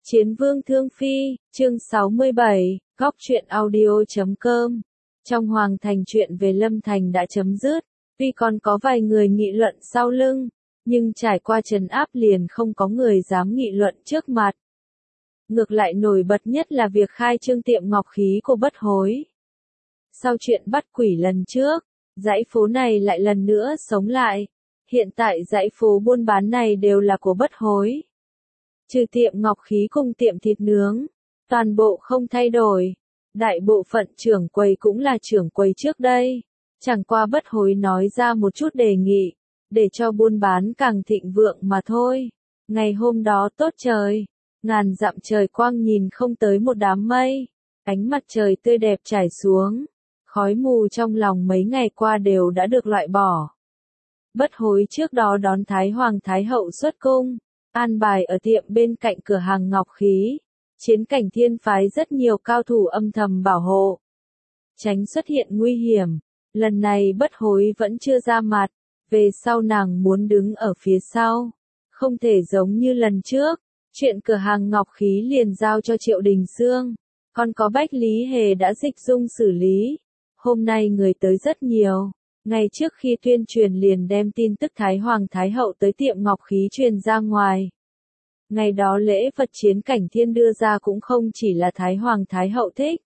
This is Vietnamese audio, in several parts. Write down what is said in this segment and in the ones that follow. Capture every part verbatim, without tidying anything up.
Chiến vương thương phi, chương sáu mươi bảy, góc truyện audio chấm com. Trong hoàng thành chuyện về Lâm Thành đã chấm dứt, tuy còn có vài người nghị luận sau lưng, nhưng trải qua trấn áp liền không có người dám nghị luận trước mặt. Ngược lại nổi bật nhất là việc khai trương tiệm ngọc khí của Bất Hối. Sau chuyện bắt quỷ lần trước, dãy phố này lại lần nữa sống lại. Hiện tại dãy phố buôn bán này đều là của Bất Hối. Trừ tiệm ngọc khí cùng tiệm thịt nướng, toàn bộ không thay đổi. Đại bộ phận trưởng quầy cũng là trưởng quầy trước đây. Chẳng qua Bất Hối nói ra một chút đề nghị, để cho buôn bán càng thịnh vượng mà thôi. Ngày hôm đó tốt trời, ngàn dặm trời quang nhìn không tới một đám mây. Ánh mặt trời tươi đẹp trải xuống, khói mù trong lòng mấy ngày qua đều đã được loại bỏ. Bất Hối trước đó đón Thái Hoàng Thái Hậu xuất cung, an bài ở tiệm bên cạnh cửa hàng ngọc khí. Chiến cảnh thiên phái rất nhiều cao thủ âm thầm bảo hộ, tránh xuất hiện nguy hiểm. Lần này Bất Hối vẫn chưa ra mặt, về sau nàng muốn đứng ở phía sau. Không thể giống như lần trước, chuyện cửa hàng ngọc khí liền giao cho Triệu Đình Xương, còn có Bách Lý Hề đã dịch dung xử lý. Hôm nay người tới rất nhiều. Ngày trước khi tuyên truyền liền đem tin tức Thái Hoàng Thái Hậu tới tiệm ngọc khí truyền ra ngoài. Ngày đó lễ vật chiến cảnh thiên đưa ra cũng không chỉ là Thái Hoàng Thái Hậu thích.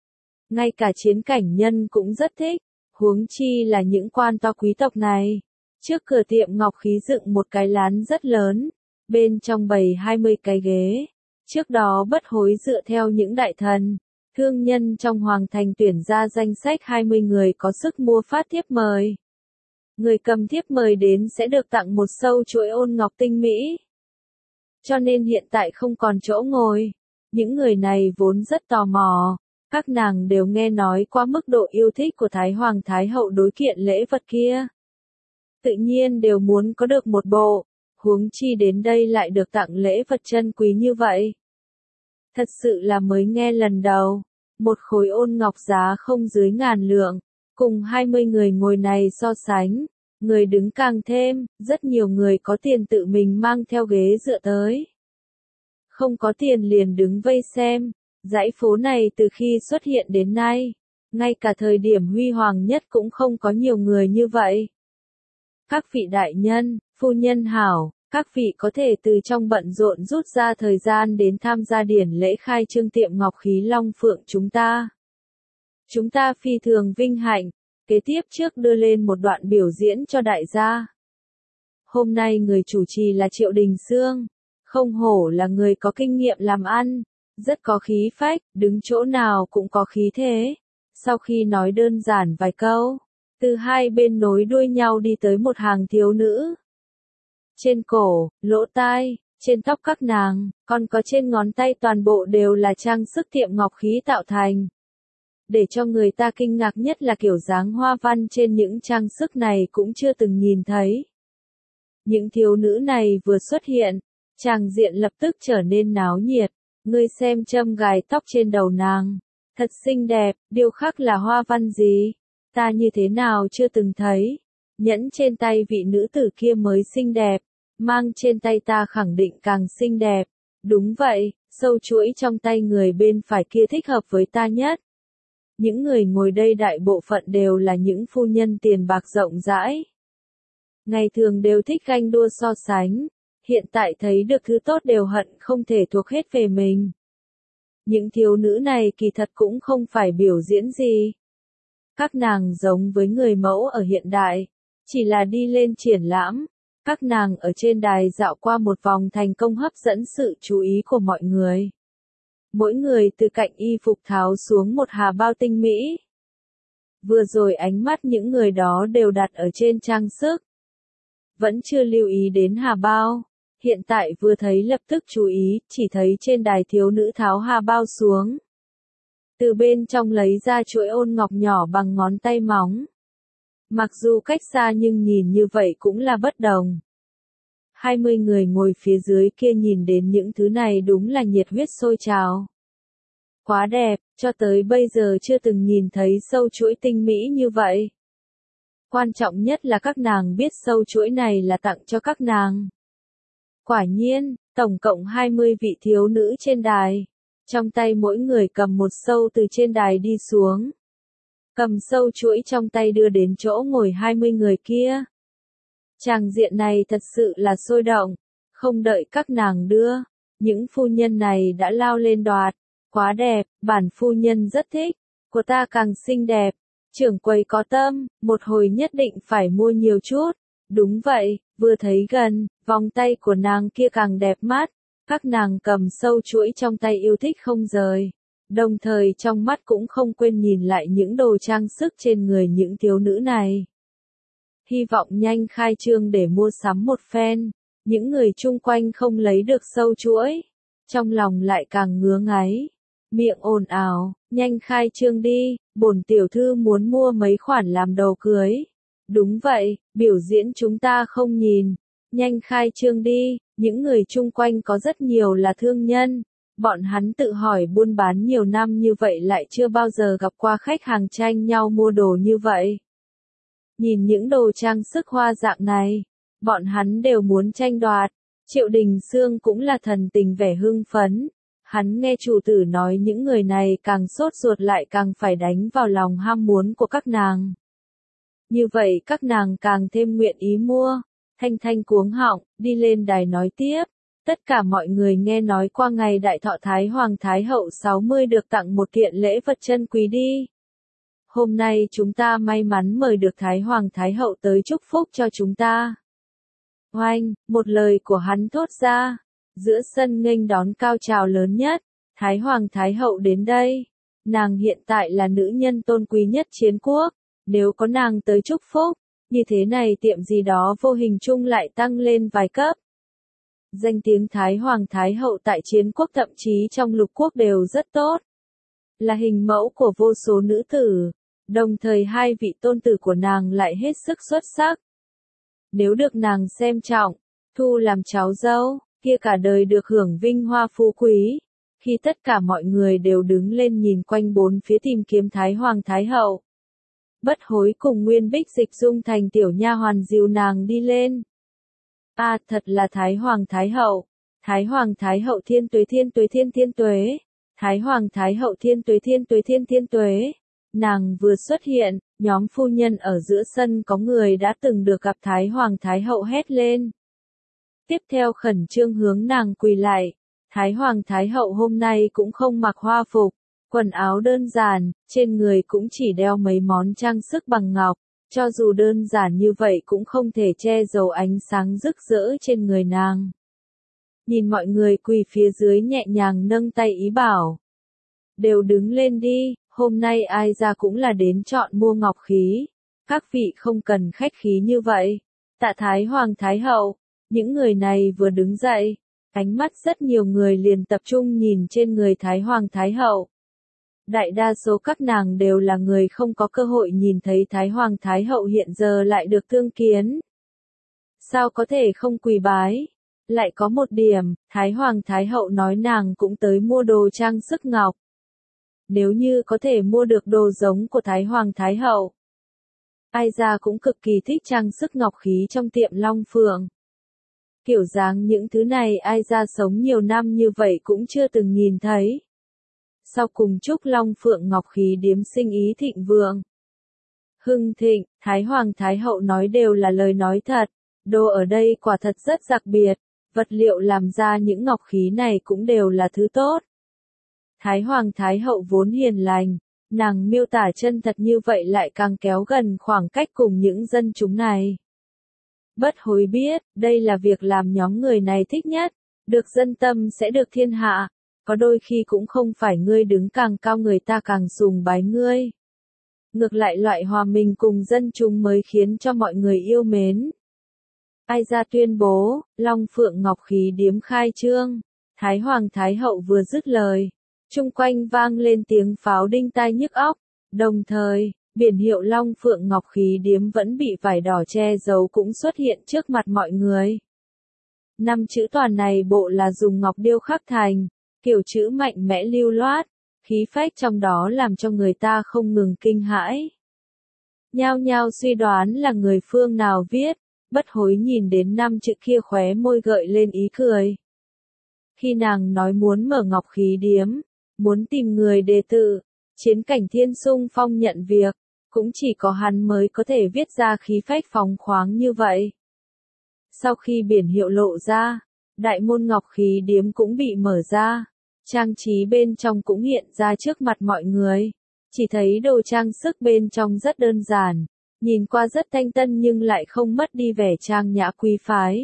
Ngay cả chiến cảnh nhân cũng rất thích, huống chi là những quan to quý tộc này. Trước cửa tiệm ngọc khí dựng một cái lán rất lớn, bên trong bày hai mươi cái ghế. Trước đó Bất Hối dựa theo những đại thần, thương nhân trong hoàng thành tuyển ra danh sách hai mươi người có sức mua phát thiếp mời. Người cầm thiếp mời đến sẽ được tặng một sâu chuỗi ôn ngọc tinh mỹ. Cho nên hiện tại không còn chỗ ngồi. Những người này vốn rất tò mò. Các nàng đều nghe nói qua mức độ yêu thích của Thái Hoàng Thái Hậu đối kiện lễ vật kia. Tự nhiên đều muốn có được một bộ, huống chi đến đây lại được tặng lễ vật chân quý như vậy. Thật sự là mới nghe lần đầu, một khối ôn ngọc giá không dưới ngàn lượng, cùng hai mươi người ngồi này so sánh, người đứng càng thêm, rất nhiều người có tiền tự mình mang theo ghế dựa tới. Không có tiền liền đứng vây xem, dãy phố này từ khi xuất hiện đến nay, ngay cả thời điểm huy hoàng nhất cũng không có nhiều người như vậy. Các vị đại nhân, phu nhân hảo, các vị có thể từ trong bận rộn rút ra thời gian đến tham gia điển lễ khai trương tiệm ngọc khí Long Phượng chúng ta. Chúng ta phi thường vinh hạnh, kế tiếp trước đưa lên một đoạn biểu diễn cho đại gia. Hôm nay người chủ trì là Triệu Đình Xương, không hổ là người có kinh nghiệm làm ăn, rất có khí phách, đứng chỗ nào cũng có khí thế. Sau khi nói đơn giản vài câu, từ hai bên nối đuôi nhau đi tới một hàng thiếu nữ. Trên cổ, lỗ tai, trên tóc các nàng, còn có trên ngón tay toàn bộ đều là trang sức tiệm ngọc khí tạo thành. Để cho người ta kinh ngạc nhất là kiểu dáng hoa văn trên những trang sức này cũng chưa từng nhìn thấy. Những thiếu nữ này vừa xuất hiện, tràng diện lập tức trở nên náo nhiệt. Ngươi xem châm gài tóc trên đầu nàng, thật xinh đẹp, điêu khắc là hoa văn gì? Ta như thế nào chưa từng thấy. Nhẫn trên tay vị nữ tử kia mới xinh đẹp, mang trên tay ta khẳng định càng xinh đẹp. Đúng vậy, sâu chuỗi trong tay người bên phải kia thích hợp với ta nhất. Những người ngồi đây đại bộ phận đều là những phu nhân tiền bạc rộng rãi. Ngày thường đều thích ganh đua so sánh, hiện tại thấy được thứ tốt đều hận không thể thuộc hết về mình. Những thiếu nữ này kỳ thật cũng không phải biểu diễn gì. Các nàng giống với người mẫu ở hiện đại, chỉ là đi lên triển lãm. Các nàng ở trên đài dạo qua một vòng thành công hấp dẫn sự chú ý của mọi người. Mỗi người từ cạnh y phục tháo xuống một hà bao tinh mỹ. Vừa rồi ánh mắt những người đó đều đặt ở trên trang sức. Vẫn chưa lưu ý đến hà bao. Hiện tại vừa thấy lập tức chú ý, chỉ thấy trên đài thiếu nữ tháo hà bao xuống. Từ bên trong lấy ra chuỗi ôn ngọc nhỏ bằng ngón tay móng. Mặc dù cách xa nhưng nhìn như vậy cũng là bất đồng. hai mươi người ngồi phía dưới kia nhìn đến những thứ này đúng là nhiệt huyết sôi trào. Quá đẹp, cho tới bây giờ chưa từng nhìn thấy sâu chuỗi tinh mỹ như vậy. Quan trọng nhất là các nàng biết sâu chuỗi này là tặng cho các nàng. Quả nhiên, Tổng cộng hai mươi vị thiếu nữ trên đài. Trong tay mỗi người cầm một sâu từ trên đài đi xuống. Cầm sâu chuỗi trong tay đưa đến chỗ ngồi hai mươi người kia. Tràng diện này thật sự là sôi động. Không đợi các nàng đưa, những phu nhân này đã lao lên đoạt. Quá đẹp, bản phu nhân rất thích. Của ta càng xinh đẹp. Trưởng quầy có tâm, một hồi nhất định phải mua nhiều chút. Đúng vậy, vừa thấy gần, vòng tay của nàng kia càng đẹp mắt. Các nàng cầm sâu chuỗi trong tay yêu thích không rời. Đồng thời trong mắt cũng không quên nhìn lại những đồ trang sức trên người những thiếu nữ này. Hy vọng nhanh khai trương để mua sắm một phen. Những người chung quanh không lấy được sâu chuỗi. Trong lòng lại càng ngứa ngáy. Miệng ồn ào, nhanh khai trương đi, bổn tiểu thư muốn mua mấy khoản làm đồ cưới. Đúng vậy, biểu diễn chúng ta không nhìn. Nhanh khai trương đi, những người chung quanh có rất nhiều là thương nhân. Bọn hắn tự hỏi buôn bán nhiều năm như vậy lại chưa bao giờ gặp qua khách hàng tranh nhau mua đồ như vậy. Nhìn những đồ trang sức hoa dạng này, bọn hắn đều muốn tranh đoạt. Triệu Đình Sương cũng là thần tình vẻ hưng phấn. Hắn nghe chủ tử nói những người này càng sốt ruột lại càng phải đánh vào lòng ham muốn của các nàng. Như vậy các nàng càng thêm nguyện ý mua. Thanh Thanh cuống họng, đi lên đài nói tiếp. Tất cả mọi người nghe nói qua ngày đại thọ Thái Hoàng Thái Hậu sáu mươi được tặng một kiện lễ vật chân quý đi. Hôm nay chúng ta may mắn mời được Thái Hoàng Thái Hậu tới chúc phúc cho chúng ta. Oanh, một lời của hắn thốt ra. Giữa sân nghênh đón cao trào lớn nhất. Thái Hoàng Thái Hậu đến đây. Nàng hiện tại là nữ nhân tôn quý nhất chiến quốc. Nếu có nàng tới chúc phúc, như thế này tiệm gì đó vô hình chung lại tăng lên vài cấp. Danh tiếng Thái Hoàng Thái Hậu tại chiến quốc thậm chí trong lục quốc đều rất tốt. Là hình mẫu của vô số nữ tử. Đồng thời hai vị tôn tử của nàng lại hết sức xuất sắc. Nếu được nàng xem trọng, thu làm cháu dâu, kia cả đời được hưởng vinh hoa phú quý. Khi tất cả mọi người đều đứng lên nhìn quanh bốn phía tìm kiếm Thái Hoàng Thái Hậu. Bất Hối cùng Nguyên Bích dịch dung thành tiểu nha hoàn dìu nàng đi lên. À, thật là Thái Hoàng Thái Hậu. Thái Hoàng Thái Hậu thiên tuế thiên tuế thiên thiên tuế. Thái Hoàng Thái Hậu thiên tuế thiên tuế thiên thiên tuế. Nàng vừa xuất hiện, nhóm phu nhân ở giữa sân có người đã từng được gặp Thái Hoàng Thái Hậu hét lên. Tiếp theo khẩn trương hướng nàng quỳ lại. Thái Hoàng Thái Hậu hôm nay cũng không mặc hoa phục, quần áo đơn giản, trên người cũng chỉ đeo mấy món trang sức bằng ngọc. Cho dù đơn giản như vậy cũng không thể che giấu ánh sáng rực rỡ trên người nàng. Nhìn mọi người quỳ phía dưới nhẹ nhàng nâng tay ý bảo. Đều đứng lên đi, hôm nay ai ra cũng là đến chọn mua ngọc khí. Các vị không cần khách khí như vậy. Tạ Thái Hoàng Thái Hậu, những người này vừa đứng dậy, ánh mắt rất nhiều người liền tập trung nhìn trên người Thái Hoàng Thái Hậu. Đại đa số các nàng đều là người không có cơ hội nhìn thấy Thái Hoàng Thái Hậu hiện giờ lại được tương kiến. Sao có thể không quỳ bái? Lại có một điểm, Thái Hoàng Thái Hậu nói nàng cũng tới mua đồ trang sức ngọc. Nếu như có thể mua được đồ giống của Thái Hoàng Thái Hậu, ai ra cũng cực kỳ thích trang sức ngọc khí trong tiệm Long Phượng. Kiểu dáng những thứ này ai ra sống nhiều năm như vậy cũng chưa từng nhìn thấy. Sau cùng chúc Long Phượng Ngọc khí điếm sinh ý thịnh vượng. Hưng thịnh, Thái Hoàng Thái Hậu nói đều là lời nói thật. Đồ ở đây quả thật rất đặc biệt. Vật liệu làm ra những ngọc khí này cũng đều là thứ tốt. Thái Hoàng Thái Hậu vốn hiền lành. Nàng miêu tả chân thật như vậy lại càng kéo gần khoảng cách cùng những dân chúng này. Bất Hối biết, đây là việc làm nhóm người này thích nhất. Được dân tâm sẽ được thiên hạ. Có đôi khi cũng không phải ngươi đứng càng cao người ta càng sùng bái ngươi. Ngược lại loại hòa mình cùng dân chúng mới khiến cho mọi người yêu mến. Ai ra tuyên bố, Long Phượng Ngọc khí điếm khai trương. Thái Hoàng Thái Hậu vừa dứt lời. Chung quanh vang lên tiếng pháo đinh tai nhức óc. Đồng thời, biển hiệu Long Phượng Ngọc khí điếm vẫn bị vải đỏ che giấu cũng xuất hiện trước mặt mọi người. Năm chữ toàn này bộ là dùng ngọc điêu khắc thành. Kiểu chữ mạnh mẽ lưu loát, khí phách trong đó làm cho người ta không ngừng kinh hãi. Nhao nhao suy đoán là người phương nào viết, Bất Hối nhìn đến năm chữ kia khóe môi gợi lên ý cười. Khi nàng nói muốn mở ngọc khí điếm, muốn tìm người đề tự, chiến cảnh thiên sung phong nhận việc, cũng chỉ có hắn mới có thể viết ra khí phách phóng khoáng như vậy. Sau khi biển hiệu lộ ra, đại môn ngọc khí điếm cũng bị mở ra, trang trí bên trong cũng hiện ra trước mặt mọi người. Chỉ thấy đồ trang sức bên trong rất đơn giản, nhìn qua rất thanh tân nhưng lại không mất đi vẻ trang nhã quý phái.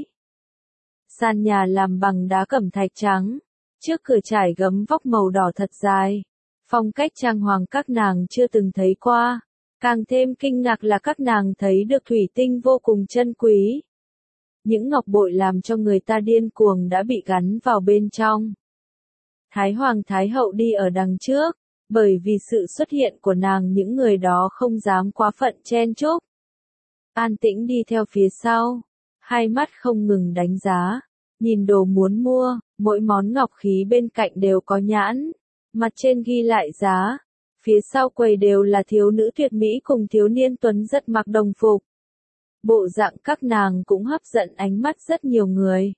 Sàn nhà làm bằng đá cẩm thạch trắng, trước cửa trải gấm vóc màu đỏ thật dài. Phong cách trang hoàng các nàng chưa từng thấy qua, càng thêm kinh ngạc là các nàng thấy được thủy tinh vô cùng chân quý. Những ngọc bội làm cho người ta điên cuồng đã bị gắn vào bên trong. Thái Hoàng Thái Hậu đi ở đằng trước, bởi vì sự xuất hiện của nàng những người đó không dám quá phận chen chúc. An tĩnh đi theo phía sau, hai mắt không ngừng đánh giá, nhìn đồ muốn mua, mỗi món ngọc khí bên cạnh đều có nhãn, mặt trên ghi lại giá, phía sau quầy đều là thiếu nữ tuyệt mỹ cùng thiếu niên tuấn rất mặc đồng phục. Bộ dạng các nàng cũng hấp dẫn ánh mắt rất nhiều người.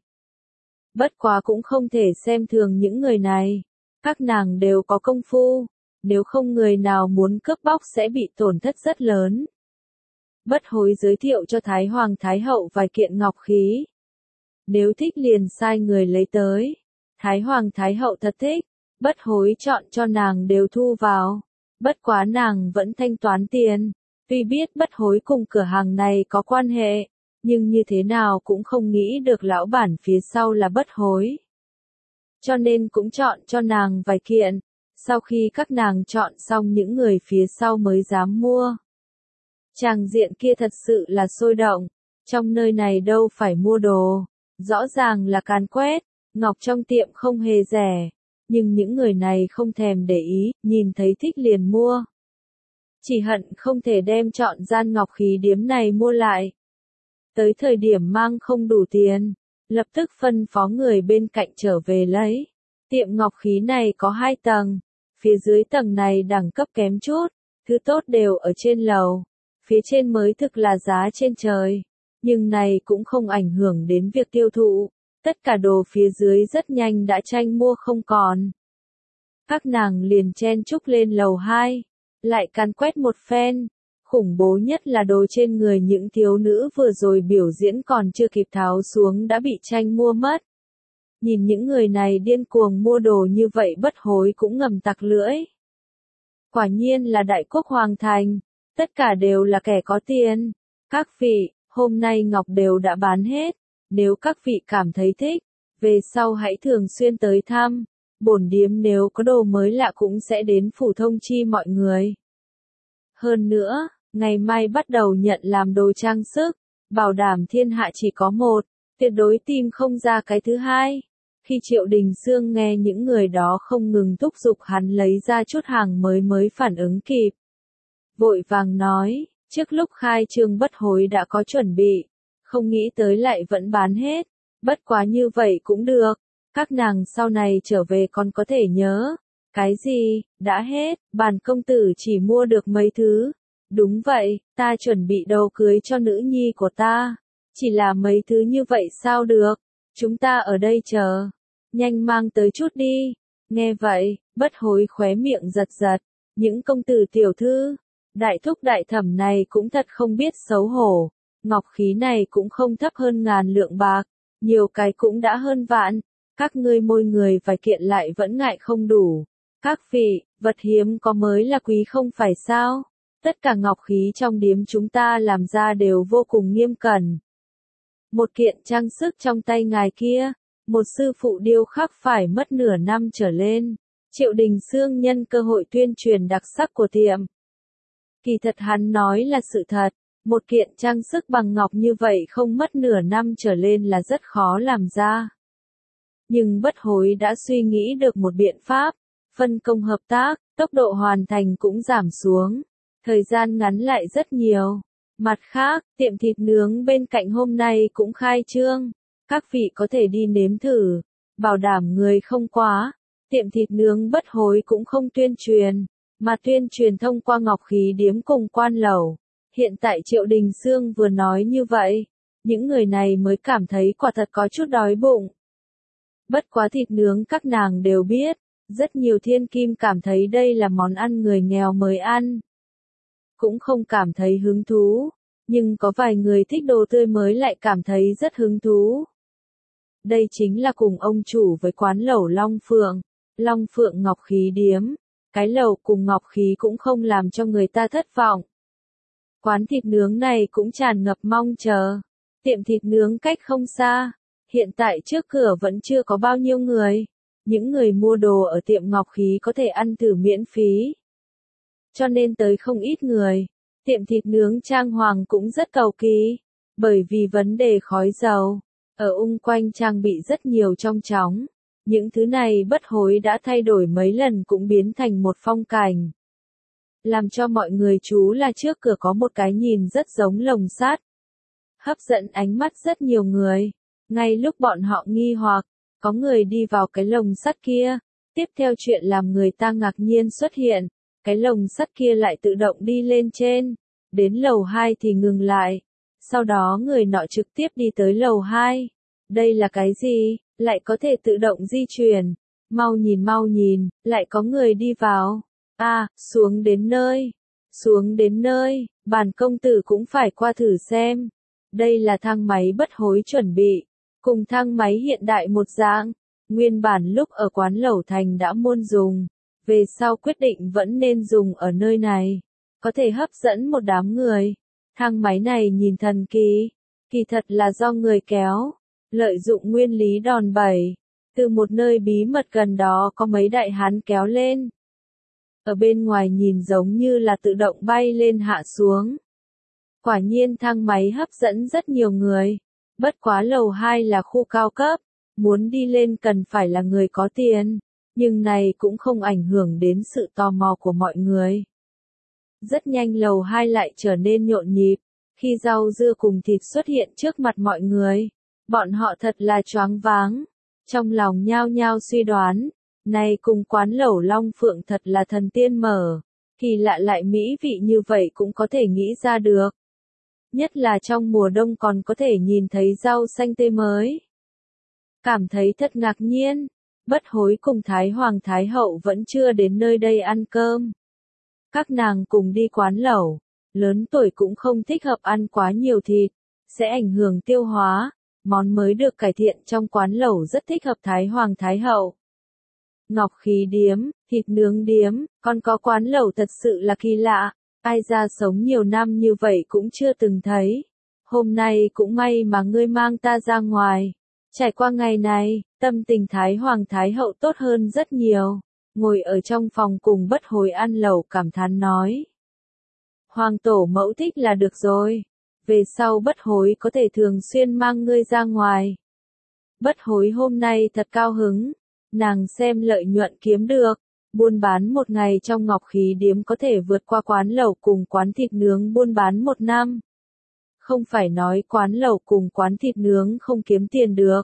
Bất quá cũng không thể xem thường những người này, các nàng đều có công phu, nếu không người nào muốn cướp bóc sẽ bị tổn thất rất lớn. Bất Hối giới thiệu cho Thái Hoàng Thái Hậu vài kiện ngọc khí. Nếu thích liền sai người lấy tới. Thái Hoàng Thái Hậu thật thích, Bất Hối chọn cho nàng đều thu vào. Bất quá nàng vẫn thanh toán tiền, tuy biết Bất Hối cùng cửa hàng này có quan hệ, nhưng như thế nào cũng không nghĩ được lão bản phía sau là Bất Hối. Cho nên cũng chọn cho nàng vài kiện, sau khi các nàng chọn xong những người phía sau mới dám mua. Tràng diện kia thật sự là sôi động, trong nơi này đâu phải mua đồ, rõ ràng là càn quét, ngọc trong tiệm không hề rẻ, nhưng những người này không thèm để ý, nhìn thấy thích liền mua. Chỉ hận không thể đem chọn gian ngọc khí điếm này mua lại. Tới thời điểm mang không đủ tiền, lập tức phân phó người bên cạnh trở về lấy. Tiệm ngọc khí này có hai tầng, phía dưới tầng này đẳng cấp kém chút, thứ tốt đều ở trên lầu, phía trên mới thực là giá trên trời, nhưng này cũng không ảnh hưởng đến việc tiêu thụ, tất cả đồ phía dưới rất nhanh đã tranh mua không còn. Các nàng liền chen chúc lên lầu hai, lại càn quét một phen, khủng bố nhất là đồ trên người những thiếu nữ vừa rồi biểu diễn còn chưa kịp tháo xuống đã bị tranh mua mất. Nhìn những người này điên cuồng mua đồ như vậy Bất Hối cũng ngầm tặc lưỡi. Quả nhiên là đại quốc hoàng thành, tất cả đều là kẻ có tiền. Các vị, hôm nay ngọc đều đã bán hết, nếu các vị cảm thấy thích, về sau hãy thường xuyên tới thăm, bổn điếm nếu có đồ mới lạ cũng sẽ đến phủ thông chi mọi người. Hơn nữa, ngày mai bắt đầu nhận làm đồ trang sức, bảo đảm thiên hạ chỉ có một, tuyệt đối tìm không ra cái thứ hai. Khi Triệu Đình Sương nghe những người đó không ngừng thúc giục hắn lấy ra chút hàng mới mới phản ứng kịp. Vội vàng nói, trước lúc khai trương Bất Hối đã có chuẩn bị, không nghĩ tới lại vẫn bán hết, bất quá như vậy cũng được, các nàng sau này trở về còn có thể nhớ. Cái gì, đã hết, bản công tử chỉ mua được mấy thứ. Đúng vậy, ta chuẩn bị đồ cưới cho nữ nhi của ta, chỉ là mấy thứ như vậy sao được, chúng ta ở đây chờ. Nhanh mang tới chút đi. Nghe vậy, Bất Hối khóe miệng giật giật, những công tử tiểu thư, đại thúc đại thẩm này cũng thật không biết xấu hổ, ngọc khí này cũng không thấp hơn ngàn lượng bạc, nhiều cái cũng đã hơn vạn, các ngươi môi người vài kiện lại vẫn ngại không đủ. Các vị, vật hiếm có mới là quý không phải sao? Tất cả ngọc khí trong điếm chúng ta làm ra đều vô cùng nghiêm cẩn. Một kiện trang sức trong tay ngài kia, một sư phụ điêu khắc phải mất nửa năm trở lên. Triệu Đình Sương nhân cơ hội tuyên truyền đặc sắc của tiệm. Kỳ thật hắn nói là sự thật, một kiện trang sức bằng ngọc như vậy không mất nửa năm trở lên là rất khó làm ra. Nhưng Bất Hối đã suy nghĩ được một biện pháp, phân công hợp tác, tốc độ hoàn thành cũng giảm xuống, thời gian ngắn lại rất nhiều. Mặt khác, tiệm thịt nướng bên cạnh hôm nay cũng khai trương, các vị có thể đi nếm thử, bảo đảm người không quá. Tiệm thịt nướng Bất Hối cũng không tuyên truyền, mà tuyên truyền thông qua ngọc khí điếm cùng quan lẩu. Hiện tại Triệu Đình Sương vừa nói như vậy, những người này mới cảm thấy quả thật có chút đói bụng. Bất quá thịt nướng các nàng đều biết, rất nhiều thiên kim cảm thấy đây là món ăn người nghèo mới ăn. Cũng không cảm thấy hứng thú, nhưng có vài người thích đồ tươi mới lại cảm thấy rất hứng thú. Đây chính là cùng ông chủ với quán lẩu Long Phượng, Long Phượng Ngọc Khí Điếm. Cái lẩu cùng ngọc khí cũng không làm cho người ta thất vọng. Quán thịt nướng này cũng tràn ngập mong chờ. Tiệm thịt nướng cách không xa. Hiện tại trước cửa vẫn chưa có bao nhiêu người. Những người mua đồ ở tiệm ngọc khí có thể ăn thử miễn phí. Cho nên tới không ít người. Tiệm thịt nướng trang hoàng cũng rất cầu kỳ. Bởi vì vấn đề khói dầu. Ở ung quanh trang bị rất nhiều trong chóng. Những thứ này bất hối đã thay đổi mấy lần cũng biến thành một phong cảnh. Làm cho mọi người chú là trước cửa có một cái nhìn rất giống lồng sắt. Hấp dẫn ánh mắt rất nhiều người. Ngay lúc bọn họ nghi hoặc, có người đi vào cái lồng sắt kia. Tiếp theo chuyện làm người ta ngạc nhiên xuất hiện. Cái lồng sắt kia lại tự động đi lên trên. Đến lầu hai thì ngừng lại. Sau đó người nọ trực tiếp đi tới lầu hai. Đây là cái gì? Lại có thể tự động di chuyển. Mau nhìn mau nhìn, lại có người đi vào. À, xuống đến nơi. Xuống đến nơi, bản công tử cũng phải qua thử xem. Đây là thang máy bất hối chuẩn bị. Cùng thang máy hiện đại một dạng. Nguyên bản lúc ở quán lẩu thành đã muôn dùng. Về sau quyết định vẫn nên dùng ở nơi này. Có thể hấp dẫn một đám người. Thang máy này nhìn thần kỳ. Kỳ thật là do người kéo. Lợi dụng nguyên lý đòn bẩy, từ một nơi bí mật gần đó có mấy đại hán kéo lên. Ở bên ngoài nhìn giống như là tự động bay lên hạ xuống. Quả nhiên thang máy hấp dẫn rất nhiều người. Bất quá lầu hai là khu cao cấp, muốn đi lên cần phải là người có tiền, nhưng này cũng không ảnh hưởng đến sự tò mò của mọi người. Rất nhanh lầu hai lại trở nên nhộn nhịp, khi rau dưa cùng thịt xuất hiện trước mặt mọi người. Bọn họ thật là choáng váng, trong lòng nhao nhao suy đoán, này cùng quán lẩu Long Phượng thật là thần tiên mở, kỳ lạ lại mỹ vị như vậy cũng có thể nghĩ ra được. Nhất là trong mùa đông còn có thể nhìn thấy rau xanh tươi mới. Cảm thấy thật ngạc nhiên, bất hối cùng Thái Hoàng Thái Hậu vẫn chưa đến nơi đây ăn cơm. Các nàng cùng đi quán lẩu, lớn tuổi cũng không thích hợp ăn quá nhiều thịt, sẽ ảnh hưởng tiêu hóa. Món mới được cải thiện trong quán lẩu rất thích hợp Thái Hoàng Thái Hậu. Ngọc Khí Điếm, thịt nướng điếm, còn có quán lẩu thật sự là kỳ lạ. Ai ra sống nhiều năm như vậy cũng chưa từng thấy. Hôm nay cũng may mà ngươi mang ta ra ngoài. Trải qua ngày này, tâm tình Thái Hoàng Thái Hậu tốt hơn rất nhiều. Ngồi ở trong phòng cùng bất hối ăn lẩu cảm thán nói. Hoàng tổ mẫu thích là được rồi. Về sau bất hối có thể thường xuyên mang ngươi ra ngoài. Bất hối hôm nay thật cao hứng. Nàng xem lợi nhuận kiếm được. Buôn bán một ngày trong Ngọc Khí Điếm có thể vượt qua quán lẩu cùng quán thịt nướng buôn bán một năm. Không phải nói quán lẩu cùng quán thịt nướng không kiếm tiền được.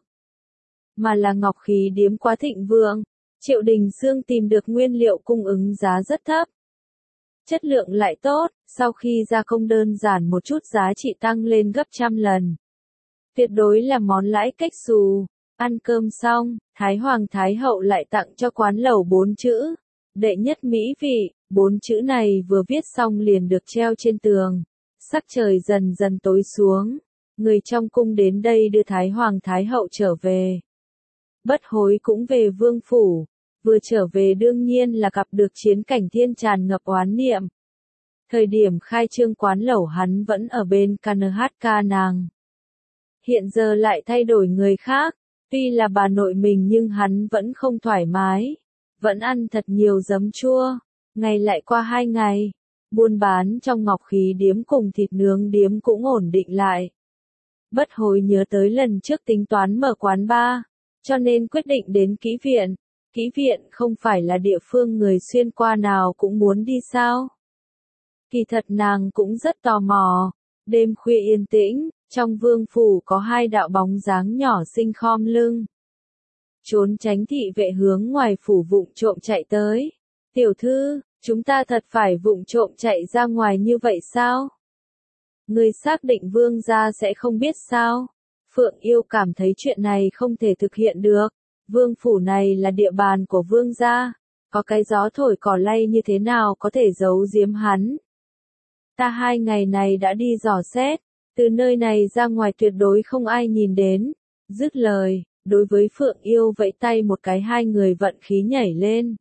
Mà là Ngọc Khí Điếm quá thịnh vượng. Triệu Đình Xương tìm được nguyên liệu cung ứng giá rất thấp. Chất lượng lại tốt, sau khi gia công đơn giản một chút giá trị tăng lên gấp trăm lần. Tuyệt đối là món lãi cách xù. Ăn cơm xong, Thái Hoàng Thái Hậu lại tặng cho quán lẩu bốn chữ. Đệ nhất mỹ vị, bốn chữ này vừa viết xong liền được treo trên tường. Sắc trời dần dần tối xuống. Người trong cung đến đây đưa Thái Hoàng Thái Hậu trở về. Bất hối cũng về vương phủ. Vừa trở về đương nhiên là gặp được chiến cảnh thiên tràn ngập oán niệm. Thời điểm khai trương quán lẩu hắn vẫn ở bên ca en hát ca nàng. Hiện giờ lại thay đổi người khác. Tuy là bà nội mình nhưng hắn vẫn không thoải mái. Vẫn ăn thật nhiều giấm chua. Ngày lại qua hai ngày. Buôn bán trong Ngọc Khí Điếm cùng thịt nướng điếm cũng ổn định lại. Bất hối nhớ tới lần trước tính toán mở quán bar. Cho nên quyết định đến kỹ viện. Kỹ viện không phải là địa phương người xuyên qua nào cũng muốn đi sao. Kỳ thật nàng cũng rất tò mò. Đêm khuya yên tĩnh, trong vương phủ có hai đạo bóng dáng nhỏ xinh khom lưng. Trốn tránh thị vệ hướng ngoài phủ vụng trộm chạy tới. Tiểu thư, chúng ta thật phải vụng trộm chạy ra ngoài như vậy sao? Người xác định vương gia sẽ không biết sao? Phượng Yêu cảm thấy chuyện này không thể thực hiện được. Vương phủ này là địa bàn của vương gia, có cái gió thổi cỏ lay như thế nào có thể giấu giếm hắn. Ta hai ngày này đã đi dò xét, từ nơi này ra ngoài tuyệt đối không ai nhìn đến. Dứt lời, đối với Phượng Yêu vẫy tay một cái, hai người vận khí nhảy lên.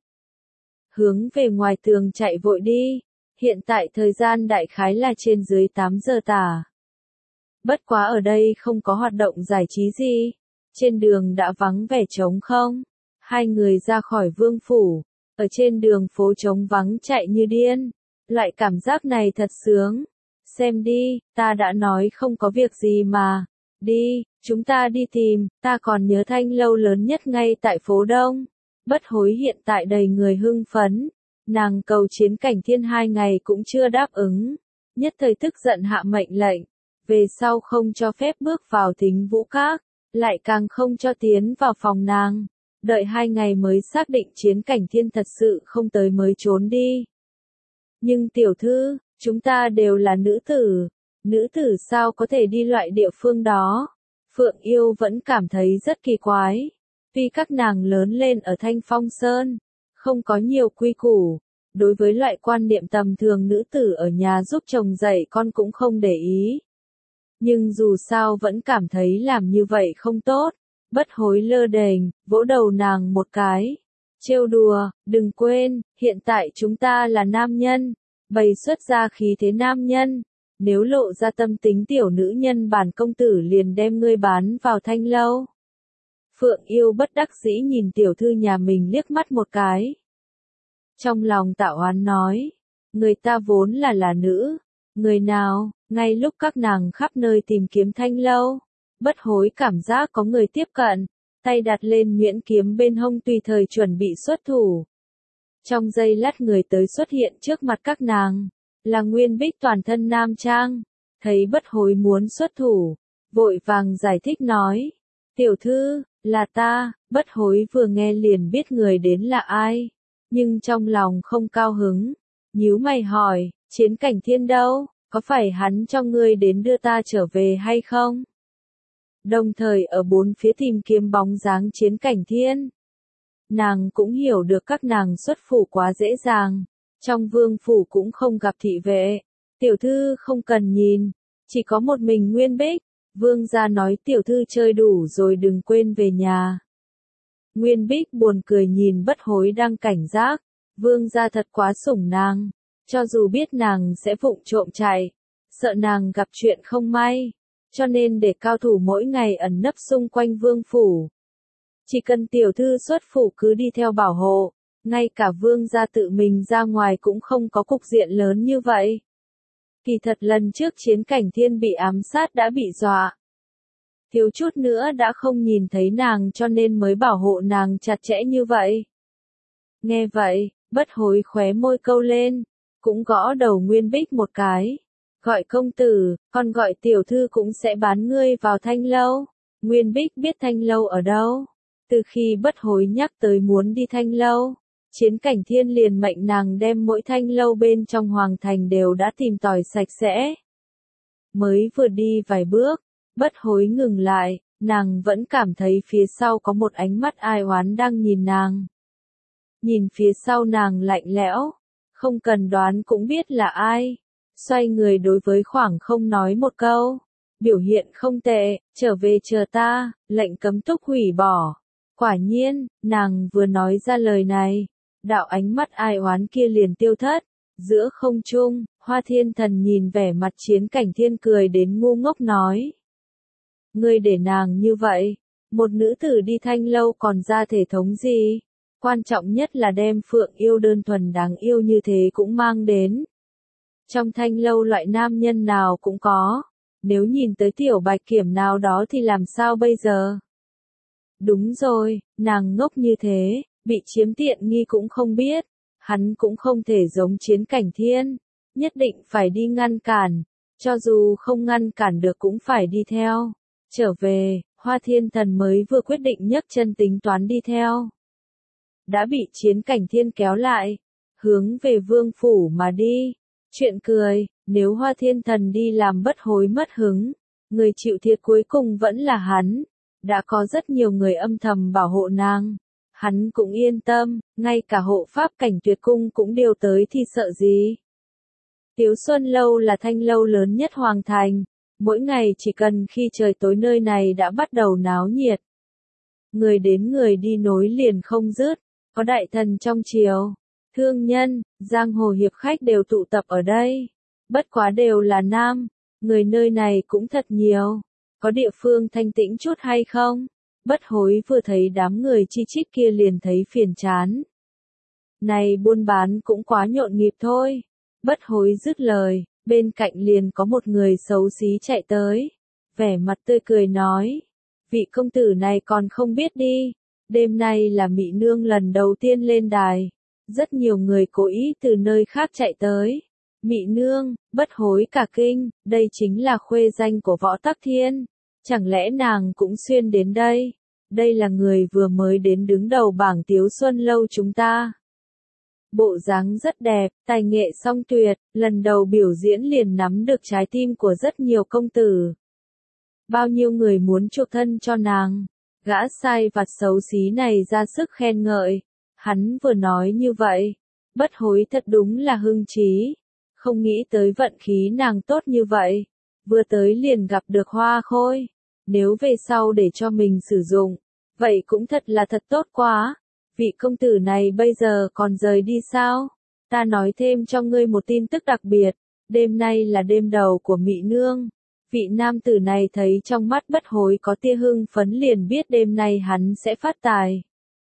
Hướng về ngoài tường chạy vội đi, hiện tại thời gian đại khái là trên dưới tám giờ tả. Bất quá ở đây không có hoạt động giải trí gì, trên đường đã vắng vẻ trống không. Hai người ra khỏi vương phủ, ở trên đường phố trống vắng chạy như điên. Loại cảm giác này thật sướng. Xem đi, ta đã nói không có việc gì mà. Đi, chúng ta đi tìm, ta còn nhớ thanh lâu lớn nhất ngay tại phố Đông. Bất Hối hiện tại đầy người hưng phấn. Nàng cầu chiến Cảnh Thiên hai ngày cũng chưa đáp ứng. Nhất thời tức giận hạ mệnh lệnh. Về sau không cho phép bước vào Thính Vũ Các, lại càng không cho tiến vào phòng nàng. Đợi hai ngày mới xác định chiến Cảnh Thiên thật sự không tới mới trốn đi. Nhưng tiểu thư, chúng ta đều là nữ tử. Nữ tử sao có thể đi loại địa phương đó? Phượng Yêu vẫn cảm thấy rất kỳ quái. Tuy các nàng lớn lên ở Thanh Phong Sơn, không có nhiều quy củ. Đối với loại quan niệm tầm thường nữ tử ở nhà giúp chồng dạy con cũng không để ý. Nhưng dù sao vẫn cảm thấy làm như vậy không tốt. Bất Hối lơ đễnh, vỗ đầu nàng một cái. Trêu đùa, đừng quên, hiện tại chúng ta là nam nhân. Bày xuất ra khí thế nam nhân. Nếu lộ ra tâm tính tiểu nữ nhân, bản công tử liền đem ngươi bán vào thanh lâu. Phượng Yêu bất đắc dĩ nhìn tiểu thư nhà mình liếc mắt một cái. Trong lòng tạo oán nói, người ta vốn là là nữ. Người nào, ngay lúc các nàng khắp nơi tìm kiếm thanh lâu, Bất Hối cảm giác có người tiếp cận, tay đặt lên nhuyễn kiếm bên hông tùy thời chuẩn bị xuất thủ. Trong giây lát người tới xuất hiện trước mặt các nàng, là Nguyên Bích toàn thân nam trang, thấy Bất Hối muốn xuất thủ, vội vàng giải thích nói, tiểu thư, là ta. Bất Hối vừa nghe liền biết người đến là ai, nhưng trong lòng không cao hứng, nhíu mày hỏi, chiến Cảnh Thiên đâu, có phải hắn cho ngươi đến đưa ta trở về hay không? Đồng thời ở bốn phía tìm kiếm bóng dáng chiến Cảnh Thiên. Nàng cũng hiểu được các nàng xuất phủ quá dễ dàng, trong vương phủ cũng không gặp thị vệ, tiểu thư không cần nhìn, chỉ có một mình Nguyên Bích. Vương gia nói tiểu thư chơi đủ rồi đừng quên về nhà. Nguyên Bích buồn cười nhìn Bất Hối đang cảnh giác, vương gia thật quá sủng nàng, cho dù biết nàng sẽ vụng trộm chạy, sợ nàng gặp chuyện không may, cho nên để cao thủ mỗi ngày ẩn nấp xung quanh vương phủ. Chỉ cần tiểu thư xuất phủ cứ đi theo bảo hộ, ngay cả vương gia tự mình ra ngoài cũng không có cục diện lớn như vậy. Kỳ thật lần trước chiến Cảnh Thiên bị ám sát đã bị dọa. Thiếu chút nữa đã không nhìn thấy nàng cho nên mới bảo hộ nàng chặt chẽ như vậy. Nghe vậy, Bất Hối khóe môi câu lên, cũng gõ đầu Nguyên Bích một cái. Gọi công tử, còn gọi tiểu thư cũng sẽ bán ngươi vào thanh lâu. Nguyên Bích biết thanh lâu ở đâu. Từ khi Bất Hối nhắc tới muốn đi thanh lâu, chiến Cảnh Thiên liền mệnh nàng đem mỗi thanh lâu bên trong hoàng thành đều đã tìm tòi sạch sẽ. Mới vừa đi vài bước, Bất Hối ngừng lại, nàng vẫn cảm thấy phía sau có một ánh mắt ai oán đang nhìn nàng. Nhìn phía sau nàng lạnh lẽo, không cần đoán cũng biết là ai. Xoay người đối với khoảng không nói một câu, biểu hiện không tệ, trở về chờ ta, lệnh cấm túc hủy bỏ. Quả nhiên, nàng vừa nói ra lời này, đạo ánh mắt ai oán kia liền tiêu thất. Giữa không trung, Hoa Thiên Thần nhìn vẻ mặt chiến Cảnh Thiên cười đến ngu ngốc nói. Ngươi để nàng như vậy, một nữ tử đi thanh lâu còn ra thể thống gì? Quan trọng nhất là đem Phượng Yêu đơn thuần đáng yêu như thế cũng mang đến. Trong thanh lâu loại nam nhân nào cũng có, nếu nhìn tới tiểu bạch kiểm nào đó thì làm sao bây giờ? Đúng rồi, nàng ngốc như thế, bị chiếm tiện nghi cũng không biết, hắn cũng không thể giống chiến Cảnh Thiên, nhất định phải đi ngăn cản, cho dù không ngăn cản được cũng phải đi theo. Trở về, Hoa Thiên Thần mới vừa quyết định nhấc chân tính toán đi theo. Đã bị chiến Cảnh Thiên kéo lại, hướng về vương phủ mà đi. Chuyện cười, nếu Hoa Thiên Thần đi làm Bất Hối mất hứng, người chịu thiệt cuối cùng vẫn là hắn. đã có rất nhiều người âm thầm bảo hộ nàng. Hắn cũng yên tâm, ngay cả hộ pháp cảnh tuyệt cung cũng điều tới thì sợ gì. Tiếu Xuân Lâu là thanh lâu lớn nhất Hoàng Thành, mỗi ngày chỉ cần khi trời tối nơi này đã bắt đầu náo nhiệt. Người đến người đi nối liền không dứt, có đại thần trong triều, thương nhân, giang hồ hiệp khách đều tụ tập ở đây. Bất quá đều là nam, người nơi này cũng thật nhiều. Có địa phương thanh tĩnh chút hay không? Bất Hối vừa thấy đám người chi chít kia liền thấy phiền chán. Này buôn bán cũng quá nhộn nhịp thôi. Bất Hối dứt lời, bên cạnh liền có một người xấu xí chạy tới. Vẻ mặt tươi cười nói, vị công tử này còn không biết đi. Đêm nay là Mị Nương lần đầu tiên lên đài. Rất nhiều người cố ý từ nơi khác chạy tới. Mị Nương, Bất Hối cả kinh, đây chính là khuê danh của Võ Tắc Thiên. Chẳng lẽ nàng cũng xuyên đến đây? Đây là người vừa mới đến đứng đầu bảng Tiếu Xuân Lâu chúng ta. Bộ dáng rất đẹp, tài nghệ song tuyệt, lần đầu biểu diễn liền nắm được trái tim của rất nhiều công tử. Bao nhiêu người muốn chuộc thân cho nàng. Gã sai vặt xấu xí này ra sức khen ngợi. Hắn vừa nói như vậy. Bất Hối thật đúng là hưng trí. Không nghĩ tới vận khí nàng tốt như vậy. Vừa tới liền gặp được Hoa Khôi. Nếu về sau để cho mình sử dụng, vậy cũng thật là thật tốt quá. Vị công tử này bây giờ còn rời đi sao? Ta nói thêm cho ngươi một tin tức đặc biệt. Đêm nay là đêm đầu của Mị Nương. Vị nam tử này thấy trong mắt Bất Hối có tia hưng phấn liền biết đêm nay hắn sẽ phát tài.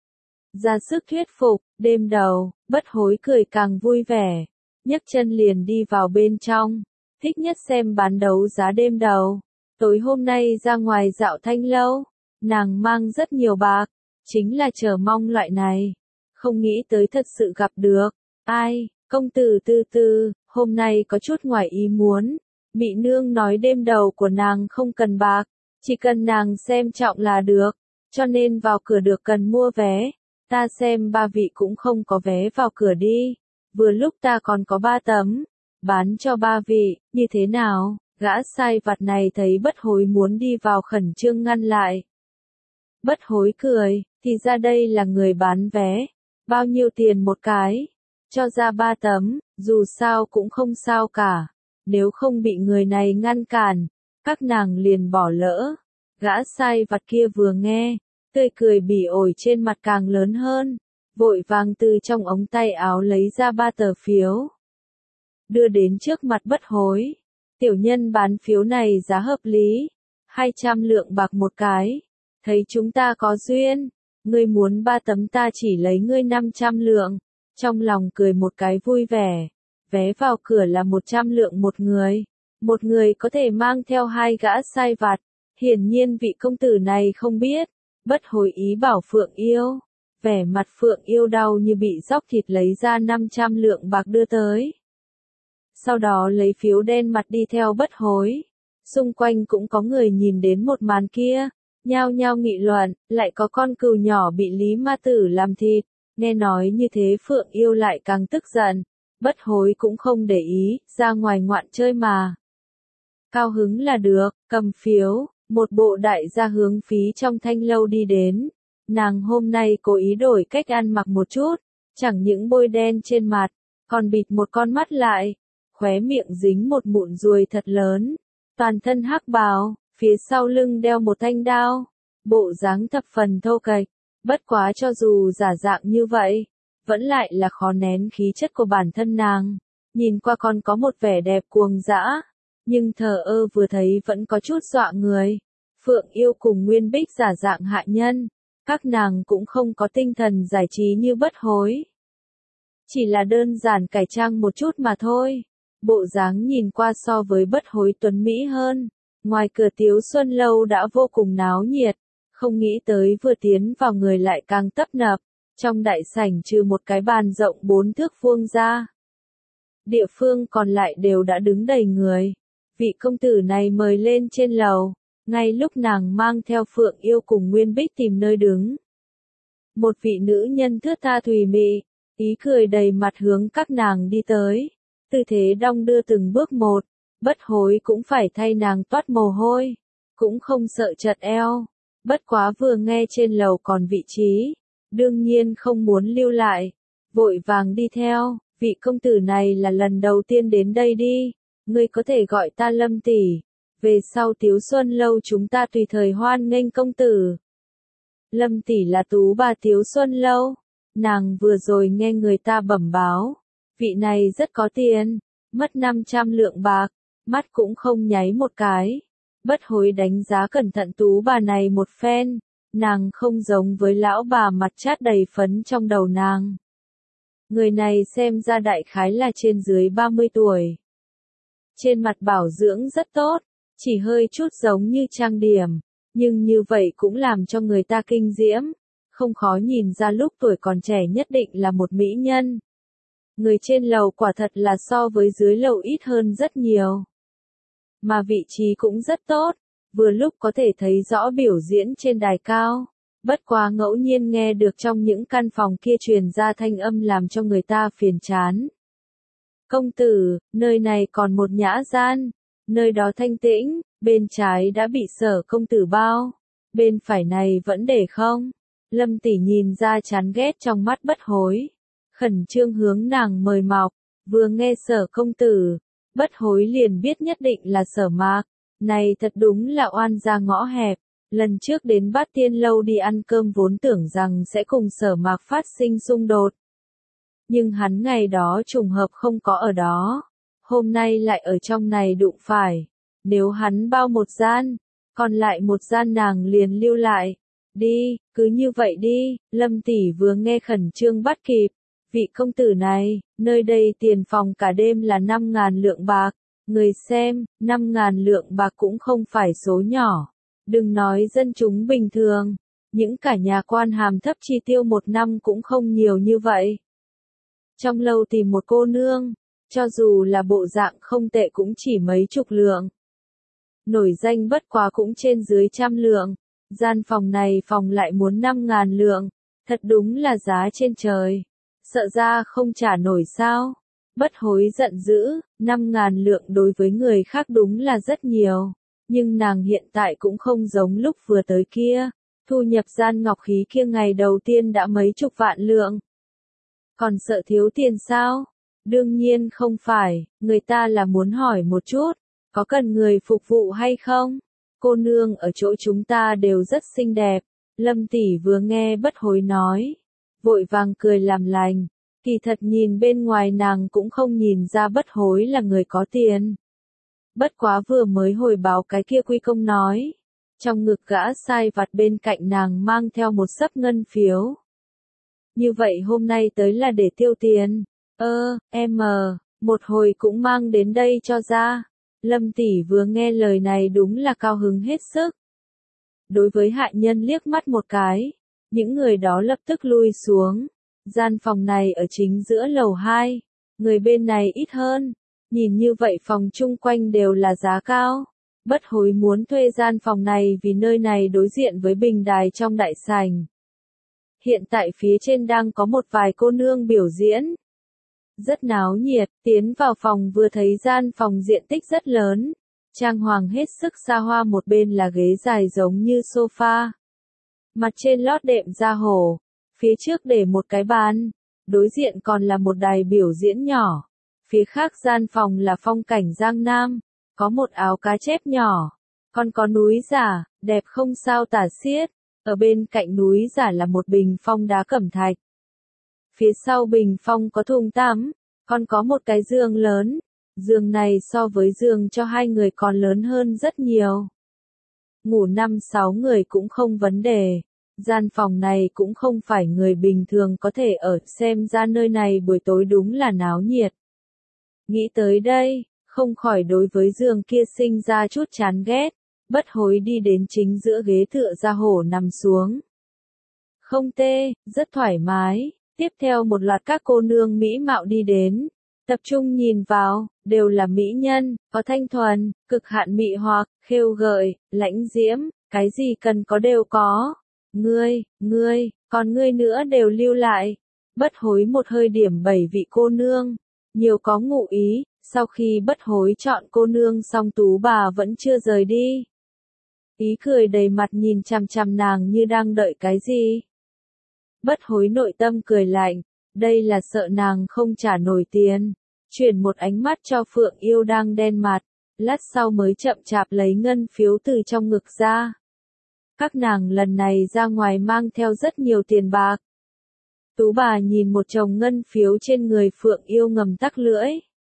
Ra sức thuyết phục, đêm đầu, Bất Hối cười càng vui vẻ. Nhấc chân liền đi vào bên trong. Thích nhất xem bán đấu giá đêm đầu. Tối hôm nay ra ngoài dạo thanh lâu, nàng mang rất nhiều bạc, chính là chờ mong loại này. Không nghĩ tới thật sự gặp được. Ai, công tử Tư Tư, hôm nay có chút ngoài ý muốn. Mị Nương nói đêm đầu của nàng không cần bạc, chỉ cần nàng xem trọng là được, cho nên vào cửa được cần mua vé. Ta xem ba vị cũng không có vé vào cửa đi, vừa lúc ta còn có ba tấm, bán cho ba vị, như thế nào? Gã sai vặt này thấy Bất Hối muốn đi vào khẩn trương ngăn lại. Bất Hối cười, thì ra đây là người bán vé. Bao nhiêu tiền một cái? Cho ra ba tấm, dù sao cũng không sao cả. Nếu không bị người này ngăn cản, các nàng liền bỏ lỡ. Gã sai vặt kia vừa nghe, tươi cười bỉ ổi trên mặt càng lớn hơn. Vội vàng từ trong ống tay áo lấy ra ba tờ phiếu. Đưa đến trước mặt Bất Hối. Tiểu nhân bán phiếu này giá hợp lý, hai trăm lượng bạc một cái. Thấy chúng ta có duyên, ngươi muốn ba tấm ta chỉ lấy ngươi năm trăm lượng. Trong lòng cười một cái vui vẻ, vé vào cửa là một trăm lượng một người. Một người có thể mang theo hai gã sai vặt. Hiển nhiên vị công tử này không biết, Bất Hối ý bảo Phượng Yêu. Vẻ mặt Phượng Yêu đau như bị róc thịt lấy ra năm trăm lượng bạc đưa tới. Sau đó lấy phiếu đen mặt đi theo Bất Hối. Xung quanh cũng có người nhìn đến một màn kia, nhao nhao nghị luận, lại có con cừu nhỏ bị Lý Ma Tử làm thịt. Nghe nói như thế Phượng Yêu lại càng tức giận. Bất Hối cũng không để ý, ra ngoài ngoạn chơi mà. Cao hứng là được, cầm phiếu, một bộ đại gia hướng phí trong thanh lâu đi đến. Nàng hôm nay cố ý đổi cách ăn mặc một chút, chẳng những bôi đen trên mặt, còn bịt một con mắt lại. Khóe miệng dính một mụn ruồi thật lớn, toàn thân hắc bào, phía sau lưng đeo một thanh đao, bộ dáng thập phần thô kệch. Bất quá cho dù giả dạng như vậy, vẫn lại là khó nén khí chất của bản thân nàng, nhìn qua còn có một vẻ đẹp cuồng dã, nhưng thờ ơ vừa thấy vẫn có chút dọa người. Phượng Yêu cùng Nguyên Bích giả dạng hạ nhân, các nàng cũng không có tinh thần giải trí như Bất Hối. Chỉ là đơn giản cải trang một chút mà thôi. Bộ dáng nhìn qua so với Bất Hối tuấn mỹ hơn. Ngoài cửa Tiếu Xuân Lâu đã vô cùng náo nhiệt, không nghĩ tới vừa tiến vào người lại càng tấp nập. Trong đại sảnh trừ một cái bàn rộng bốn thước vuông ra, địa phương còn lại đều đã đứng đầy người. Vị công tử này mời lên trên lầu, ngay lúc nàng mang theo Phượng Yêu cùng Nguyên Bích tìm nơi đứng. Một vị nữ nhân thướt tha thùy mị, ý cười đầy mặt hướng các nàng đi tới. Tư thế đong đưa từng bước một, Bất Hối cũng phải thay nàng toát mồ hôi, cũng không sợ chật eo. Bất quá vừa nghe trên lầu còn vị trí, đương nhiên không muốn lưu lại, vội vàng đi theo, vị công tử này là lần đầu tiên đến đây đi, ngươi có thể gọi ta Lâm tỷ, về sau Tiếu Xuân lâu chúng ta tùy thời hoan nghênh công tử. Lâm tỷ là tú bà Tiếu Xuân lâu, nàng vừa rồi nghe người ta bẩm báo, vị này rất có tiền, mất năm trăm lượng bạc, mắt cũng không nháy một cái. Bất hối đánh giá cẩn thận tú bà này một phen, nàng không giống với lão bà mặt chát đầy phấn trong đầu nàng. Người này xem ra đại khái là trên dưới ba mươi tuổi. Trên mặt bảo dưỡng rất tốt, chỉ hơi chút giống như trang điểm, nhưng như vậy cũng làm cho người ta kinh diễm, không khó nhìn ra lúc tuổi còn trẻ nhất định là một mỹ nhân. Người trên lầu quả thật là so với dưới lầu ít hơn rất nhiều. Mà vị trí cũng rất tốt, vừa lúc có thể thấy rõ biểu diễn trên đài cao. Bất quá ngẫu nhiên nghe được trong những căn phòng kia truyền ra thanh âm làm cho người ta phiền chán. Công tử, nơi này còn một nhã gian, nơi đó thanh tĩnh, bên trái đã bị Sở công tử bao, bên phải này vẫn để không. Lâm tỷ nhìn ra chán ghét trong mắt Bất hối, khẩn trương hướng nàng mời mọc, vừa nghe Sở công tử, Bất hối liền biết nhất định là Sở Mạc, này thật đúng là oan gia ngõ hẹp. Lần trước đến Bát Tiên lâu đi ăn cơm vốn tưởng rằng sẽ cùng Sở Mạc phát sinh xung đột. Nhưng hắn ngày đó trùng hợp không có ở đó, hôm nay lại ở trong này đụng phải. Nếu hắn bao một gian, còn lại một gian nàng liền lưu lại. Đi, cứ như vậy đi, Lâm tỷ vừa nghe khẩn trương bắt kịp. Vị công tử này, nơi đây tiền phòng cả đêm là năm ngàn lượng bạc. Người xem, năm ngàn lượng bạc cũng không phải số nhỏ. Đừng nói dân chúng bình thường, những cả nhà quan hàm thấp chi tiêu một năm cũng không nhiều như vậy. Trong lâu tìm một cô nương, cho dù là bộ dạng không tệ cũng chỉ mấy chục lượng. Nổi danh bất quá cũng trên dưới trăm lượng, gian phòng này phòng lại muốn năm ngàn lượng, thật đúng là giá trên trời, sợ ra không trả nổi sao. Bất hối giận dữ, năm ngàn lượng đối với người khác đúng là rất nhiều. Nhưng nàng hiện tại cũng không giống lúc vừa tới kia, thu nhập gian ngọc khí kia ngày đầu tiên đã mấy chục vạn lượng. Còn sợ thiếu tiền sao? Đương nhiên không phải, người ta là muốn hỏi một chút, có cần người phục vụ hay không? Cô nương ở chỗ chúng ta đều rất xinh đẹp. Lâm tỷ vừa nghe Bất hối nói, vội vàng cười làm lành, kỳ thật nhìn bên ngoài nàng cũng không nhìn ra Bất hối là người có tiền. Bất quá vừa mới hồi báo cái kia quy công nói, trong ngực gã sai vặt bên cạnh nàng mang theo một xấp ngân phiếu. Như vậy hôm nay tới là để tiêu tiền, ơ, em mờ, một hồi cũng mang đến đây cho ra. Lâm tỷ vừa nghe lời này đúng là cao hứng hết sức. Đối với hạ nhân liếc mắt một cái, những người đó lập tức lui xuống. Gian phòng này ở chính giữa lầu hai, người bên này ít hơn. Nhìn như vậy phòng chung quanh đều là giá cao. Bất hối muốn thuê gian phòng này vì nơi này đối diện với bình đài trong đại sảnh. Hiện tại phía trên đang có một vài cô nương biểu diễn. Rất náo nhiệt, tiến vào phòng vừa thấy gian phòng diện tích rất lớn. Trang hoàng hết sức xa hoa, một bên là ghế dài giống như sofa. Mặt trên lót đệm da hổ. Phía trước để một cái bàn. Đối diện còn là một đài biểu diễn nhỏ. Phía khác gian phòng là phong cảnh Giang Nam, có một áo cá chép nhỏ, còn có núi giả, đẹp không sao tả xiết, ở bên cạnh núi giả là một bình phong đá cẩm thạch. Phía sau bình phong có thùng tắm, còn có một cái giường lớn, giường này so với giường cho hai người còn lớn hơn rất nhiều. Ngủ năm sáu người cũng không vấn đề, gian phòng này cũng không phải người bình thường có thể ở, xem ra nơi này buổi tối đúng là náo nhiệt. Nghĩ tới đây, không khỏi đối với giường kia sinh ra chút chán ghét, Bất hối đi đến chính giữa ghế tựa da hổ nằm xuống. Không tê, rất thoải mái, tiếp theo một loạt các cô nương mỹ mạo đi đến, tập trung nhìn vào, đều là mỹ nhân, có thanh thuần, cực hạn mị hoặc, khêu gợi, lãnh diễm, cái gì cần có đều có. Ngươi, ngươi, còn ngươi nữa đều lưu lại. Bất hối một hơi điểm bảy vị cô nương. Nhiều có ngụ ý, sau khi Bất hối chọn cô nương xong tú bà vẫn chưa rời đi. ý cười đầy mặt nhìn chằm chằm nàng như đang đợi cái gì. Bất hối nội tâm cười lạnh, đây là sợ nàng không trả nổi tiền, chuyển một ánh mắt cho Phượng Yêu đang đen mặt, lát sau mới chậm chạp lấy ngân phiếu từ trong ngực ra. Các nàng lần này ra ngoài mang theo rất nhiều tiền bạc. Tú bà nhìn một chồng ngân phiếu trên người Phượng Yêu ngầm tắc lưỡi.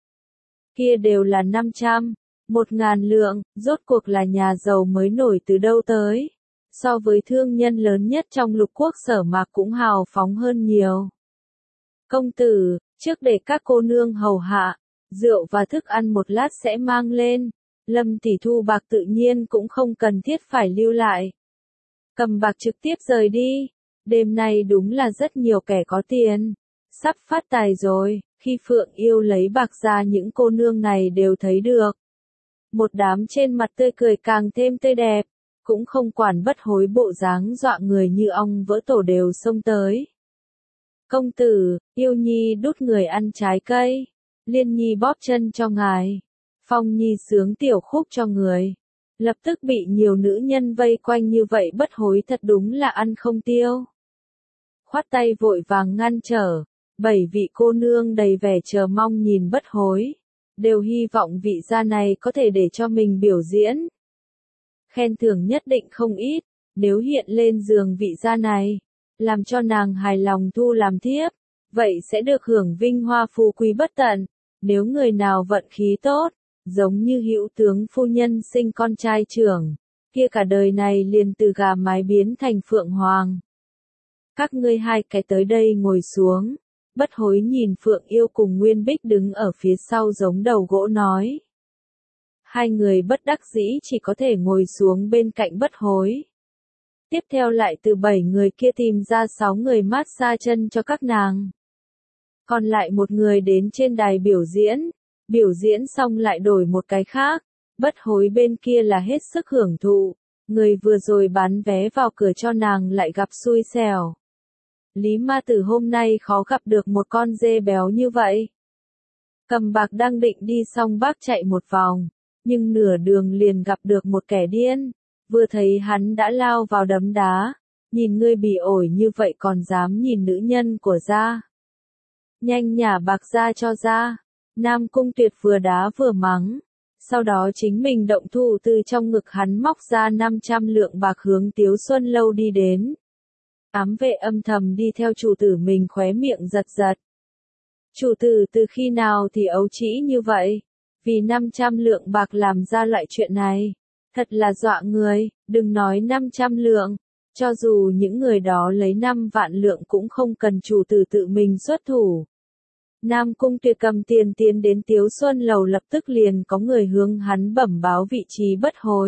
Kia đều là năm trăm, một ngàn lượng, rốt cuộc là nhà giàu mới nổi từ đâu tới. So với thương nhân lớn nhất trong lục quốc Sở Mạc cũng hào phóng hơn nhiều. Công tử, trước để các cô nương hầu hạ, rượu và thức ăn một lát sẽ mang lên. Lâm tỷ thu bạc tự nhiên cũng không cần thiết phải lưu lại. Cầm bạc trực tiếp rời đi. Đêm nay đúng là rất nhiều kẻ có tiền. Sắp phát tài rồi, khi Phượng Yêu lấy bạc ra những cô nương này đều thấy được. Một đám trên mặt tươi cười càng thêm tươi đẹp, cũng không quản bất hối bộ dáng dọa người như ong vỡ tổ đều xông tới. Công tử, Yêu Nhi đút người ăn trái cây, Liên Nhi bóp chân cho ngài, Phong Nhi sướng tiểu khúc cho người. Lập tức bị nhiều nữ nhân vây quanh như vậy bất hối thật đúng là ăn không tiêu. Khoát tay vội vàng ngăn trở, bảy vị cô nương đầy vẻ chờ mong nhìn bất hối, đều hy vọng vị gia này có thể để cho mình biểu diễn. Khen thưởng nhất định không ít, nếu hiện lên giường vị gia này, làm cho nàng hài lòng thu làm thiếp, vậy sẽ được hưởng vinh hoa phú quý bất tận. Nếu người nào vận khí tốt, giống như hữu tướng phu nhân sinh con trai trưởng, kia cả đời này liền từ gà mái biến thành phượng hoàng. Các ngươi hai cái tới đây ngồi xuống. Bất hối nhìn Phượng Yêu cùng Nguyên Bích đứng ở phía sau giống đầu gỗ nói. Hai người bất đắc dĩ chỉ có thể ngồi xuống bên cạnh bất hối. Tiếp theo lại từ bảy người kia tìm ra sáu người mát xa chân cho các nàng. Còn lại một người đến trên đài biểu diễn, biểu diễn xong lại đổi một cái khác, bất hối bên kia là hết sức hưởng thụ, người vừa rồi bán vé vào cửa cho nàng lại gặp xui xẻo. Lý Ma Tử hôm nay khó gặp được một con dê béo như vậy. Cầm bạc đang định đi xong bác chạy một vòng, nhưng nửa đường liền gặp được một kẻ điên, vừa thấy hắn đã lao vào đấm đá, nhìn ngươi bị ổi như vậy còn dám nhìn nữ nhân của gia. Nhanh nhả bạc ra cho ra, Nam Cung Tuyệt vừa đá vừa mắng, sau đó chính mình động thủ từ trong ngực hắn móc ra năm trăm lượng bạc hướng Tiếu Xuân Lâu đi đến. Ám vệ âm thầm đi theo chủ tử mình khóe miệng giật giật. Chủ tử từ khi nào thì ấu trĩ như vậy, vì năm trăm lượng bạc làm ra loại chuyện này, thật là dọa người, đừng nói năm trăm lượng, cho dù những người đó lấy năm vạn lượng cũng không cần chủ tử tự mình xuất thủ. Nam Cung Tuyệt cầm tiền tiến đến Tiếu Xuân Lầu lập tức liền có người hướng hắn bẩm báo vị trí bất hối.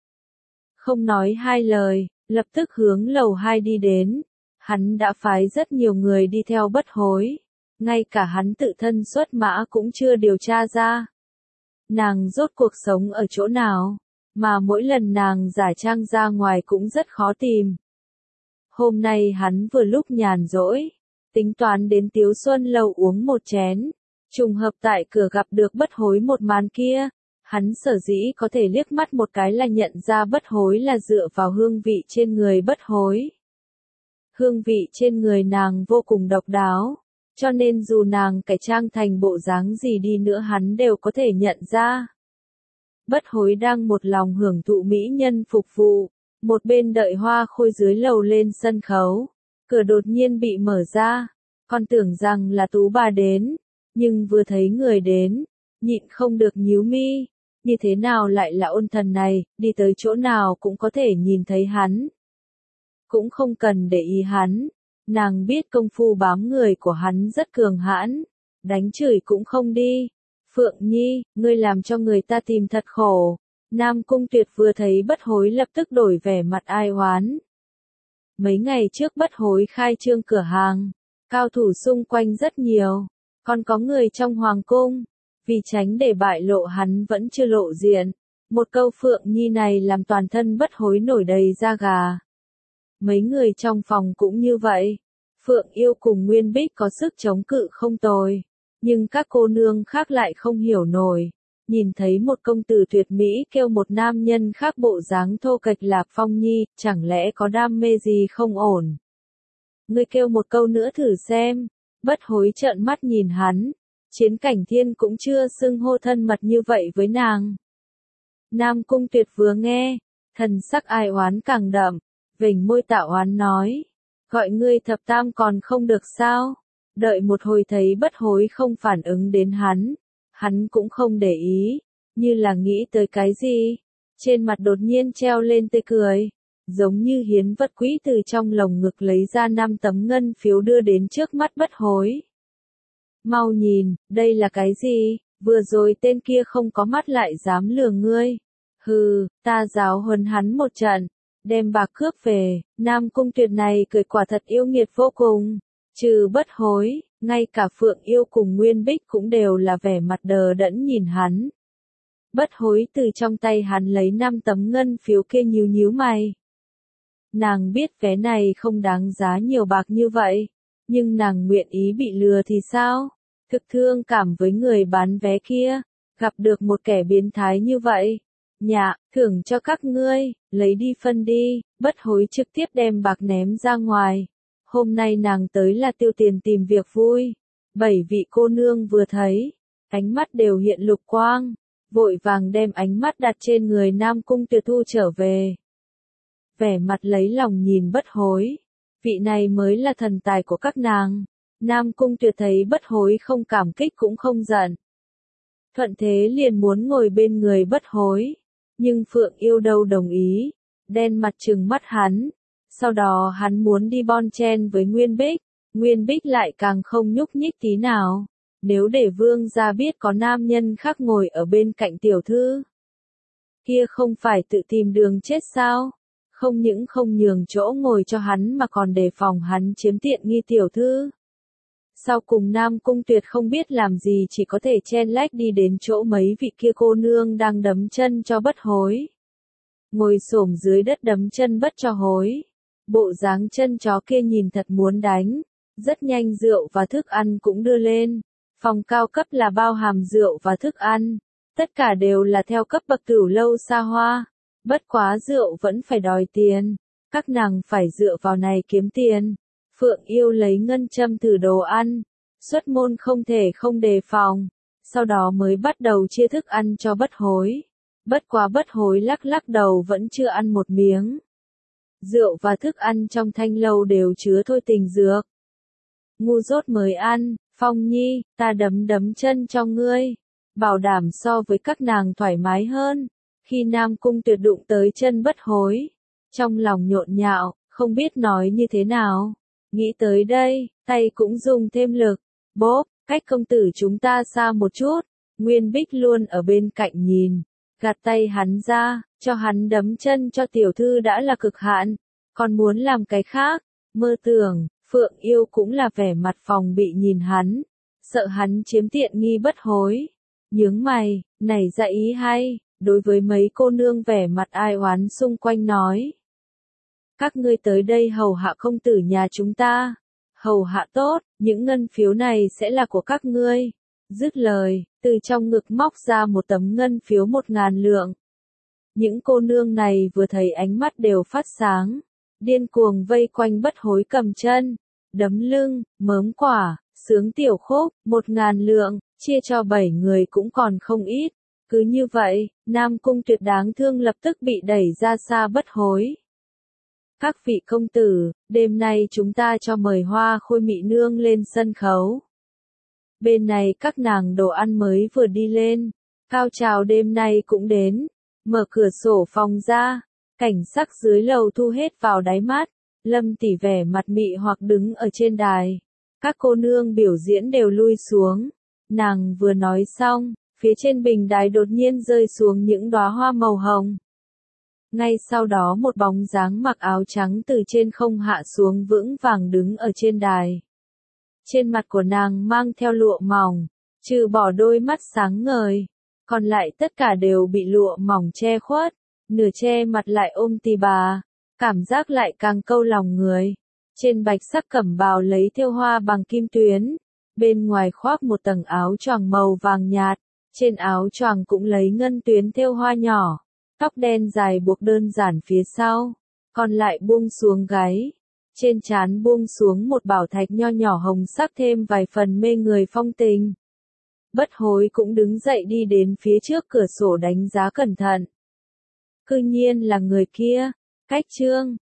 Không nói hai lời, lập tức hướng lầu hai đi đến, hắn đã phái rất nhiều người đi theo bất hối, ngay cả hắn tự thân xuất mã cũng chưa điều tra ra. Nàng rốt cuộc sống ở chỗ nào, mà mỗi lần nàng giả trang ra ngoài cũng rất khó tìm. Hôm nay hắn vừa lúc nhàn rỗi, tính toán đến Tiếu Xuân Lâu uống một chén, trùng hợp tại cửa gặp được bất hối một màn kia. Hắn sở dĩ có thể liếc mắt một cái là nhận ra bất hối là dựa vào hương vị trên người bất hối. Hương vị trên người nàng vô cùng độc đáo, cho nên dù nàng cải trang thành bộ dáng gì đi nữa hắn đều có thể nhận ra. Bất hối đang một lòng hưởng thụ mỹ nhân phục vụ, một bên đợi Hoa Khôi dưới lầu lên sân khấu, cửa đột nhiên bị mở ra, còn tưởng rằng là Tú bà đến, nhưng vừa thấy người đến, nhịn không được nhíu mi. Như thế nào lại là ôn thần này, đi tới chỗ nào cũng có thể nhìn thấy hắn. Cũng không cần để ý hắn, nàng biết công phu bám người của hắn rất cường hãn, đánh chửi cũng không đi. Phượng Nhi, ngươi làm cho người ta tìm thật khổ. Nam Cung Tuyệt vừa thấy bất hối lập tức đổi vẻ mặt ai oán. Mấy ngày trước bất hối khai trương cửa hàng, cao thủ xung quanh rất nhiều, còn có người trong hoàng cung. Vì tránh để bại lộ hắn vẫn chưa lộ diện, một câu Phượng Nhi này làm toàn thân bất hối nổi đầy da gà. Mấy người trong phòng cũng như vậy, Phượng Yêu cùng Nguyên Bích có sức chống cự không tồi, nhưng các cô nương khác lại không hiểu nổi, nhìn thấy một công tử tuyệt mỹ kêu một nam nhân khác bộ dáng thô kệch là Phong Nhi, chẳng lẽ có đam mê gì không ổn. Ngươi kêu một câu nữa thử xem, Bất Hối trợn mắt nhìn hắn, Chiến Cảnh Thiên cũng chưa xưng hô thân mật như vậy với nàng. Nam Cung Tuyệt vừa nghe, thần sắc ai oán càng đậm, vểnh môi tạo oán nói, gọi ngươi thập tam còn không được sao, đợi một hồi thấy Bất Hối không phản ứng đến hắn, hắn cũng không để ý, như là nghĩ tới cái gì, trên mặt đột nhiên treo lên tươi cười, giống như hiến vật quý từ trong lồng ngực lấy ra năm tấm ngân phiếu đưa đến trước mắt Bất Hối. Mau nhìn, đây là cái gì, vừa rồi tên kia không có mắt lại dám lừa ngươi. Hừ, ta giáo huấn hắn một trận, đem bạc cướp về. Nam Cung Tuyệt này cười quả thật yêu nghiệt vô cùng, trừ Bất Hối, ngay cả Phượng Yêu cùng Nguyên Bích cũng đều là vẻ mặt đờ đẫn nhìn hắn. Bất Hối từ trong tay hắn lấy năm tấm ngân phiếu kia nhíu nhíu mày. Nàng biết vé này không đáng giá nhiều bạc như vậy, nhưng nàng nguyện ý bị lừa thì sao? Thực thương cảm với người bán vé kia, gặp được một kẻ biến thái như vậy. Dạ, thưởng cho các ngươi, lấy đi phân đi. Bất Hối trực tiếp đem bạc ném ra ngoài. Hôm nay nàng tới là tiêu tiền tìm việc vui. Bảy vị cô nương vừa thấy, ánh mắt đều hiện lục quang, vội vàng đem ánh mắt đặt trên người Nam Cung Tuyệt thu trở về. Vẻ mặt lấy lòng nhìn Bất Hối, vị này mới là thần tài của các nàng. Nam Cung Tuyệt thấy Bất Hối không cảm kích cũng không giận. Thuận thế liền muốn ngồi bên người Bất Hối, nhưng Phượng Yêu đâu đồng ý, đen mặt trừng mắt hắn. Sau đó hắn muốn đi bon chen với Nguyên Bích, Nguyên Bích lại càng không nhúc nhích tí nào. Nếu để vương gia biết có nam nhân khác ngồi ở bên cạnh tiểu thư, kia không phải tự tìm đường chết sao? Không những không nhường chỗ ngồi cho hắn mà còn đề phòng hắn chiếm tiện nghi tiểu thư. Sau cùng Nam Cung Tuyệt không biết làm gì chỉ có thể chen lách đi đến chỗ mấy vị kia cô nương đang đấm chân cho Bất Hối. Ngồi xổm dưới đất đấm chân Bất cho Hối. Bộ dáng chân chó kia nhìn thật muốn đánh. Rất nhanh rượu và thức ăn cũng đưa lên. Phòng cao cấp là bao hàm rượu và thức ăn. Tất cả đều là theo cấp bậc cửu lâu xa hoa. Bất quá rượu vẫn phải đòi tiền. Các nàng phải dựa vào này kiếm tiền. Phượng Yêu lấy ngân châm thử đồ ăn. Xuất môn không thể không đề phòng. Sau đó mới bắt đầu chia thức ăn cho Bất Hối. Bất quá Bất Hối lắc lắc đầu vẫn chưa ăn một miếng. Rượu và thức ăn trong thanh lâu đều chứa thôi tình dược. Ngu dốt mới ăn, Phong Nhi, ta đấm đấm chân cho ngươi. Bảo đảm so với các nàng thoải mái hơn. Khi Nam Cung Tuyệt đụng tới chân Bất Hối, trong lòng nhộn nhạo, không biết nói như thế nào. Nghĩ tới đây, tay cũng dùng thêm lực. Bốp, cách công tử chúng ta xa một chút. Nguyên Bích luôn ở bên cạnh nhìn. Gạt tay hắn ra, cho hắn đấm chân cho tiểu thư đã là cực hạn. Còn muốn làm cái khác, mơ tưởng. Phượng Yêu cũng là vẻ mặt phòng bị nhìn hắn. Sợ hắn chiếm tiện nghi Bất Hối. Nhướng mày, này ra ý hay. Đối với mấy cô nương vẻ mặt ai oán xung quanh nói. Các ngươi tới đây hầu hạ công tử nhà chúng ta. Hầu hạ tốt, những ngân phiếu này sẽ là của các ngươi. Dứt lời, từ trong ngực móc ra một tấm ngân phiếu một ngàn lượng. Những cô nương này vừa thấy ánh mắt đều phát sáng. Điên cuồng vây quanh Bất Hối cầm chân, đấm lưng, mớm quả, sướng tiểu khúc, một ngàn lượng, chia cho bảy người cũng còn không ít. Cứ như vậy, Nam Cung Tuyệt đáng thương lập tức bị đẩy ra xa Bất Hối. Các vị công tử, đêm nay chúng ta cho mời Hoa Khôi Mị Nương lên sân khấu. Bên này các nàng đồ ăn mới vừa đi lên, cao trào đêm nay cũng đến, mở cửa sổ phòng ra, cảnh sắc dưới lầu thu hết vào đáy mắt, Lâm tỷ vẻ mặt mị hoặc đứng ở trên đài. Các cô nương biểu diễn đều lui xuống, nàng vừa nói xong, phía trên bình đài đột nhiên rơi xuống những đóa hoa màu hồng. Ngay sau đó một bóng dáng mặc áo trắng từ trên không hạ xuống vững vàng đứng ở trên đài. Trên mặt của nàng mang theo lụa mỏng, trừ bỏ đôi mắt sáng ngời, còn lại tất cả đều bị lụa mỏng che khuất, nửa che mặt lại ôm tì bà, cảm giác lại càng câu lòng người. Trên bạch sắc cẩm bào lấy thêu hoa bằng kim tuyến, bên ngoài khoác một tầng áo choàng màu vàng nhạt, Trên áo choàng cũng lấy ngân tuyến thêu hoa nhỏ, tóc đen dài buộc đơn giản phía sau, còn lại buông xuống gáy. Trên trán buông xuống một bảo thạch nho nhỏ hồng sắc thêm vài phần mê người phong tình. Bất hối cũng đứng dậy đi đến phía trước cửa sổ đánh giá cẩn thận. Cư nhiên là người kia, Cách Trương.